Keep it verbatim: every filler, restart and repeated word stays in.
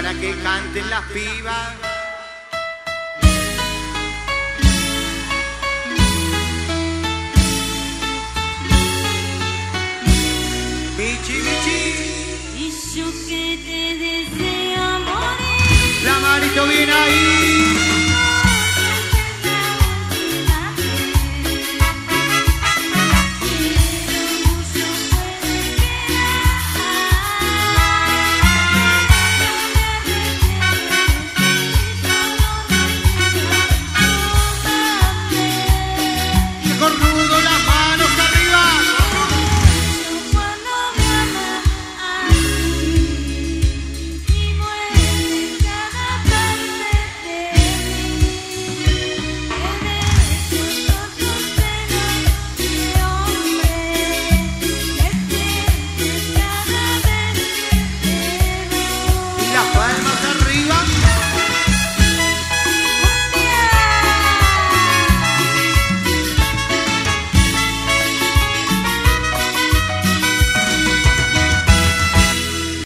para que canten las pibas. Michi, Michi. Y yo que te deseo morir. La Marito viene ahí.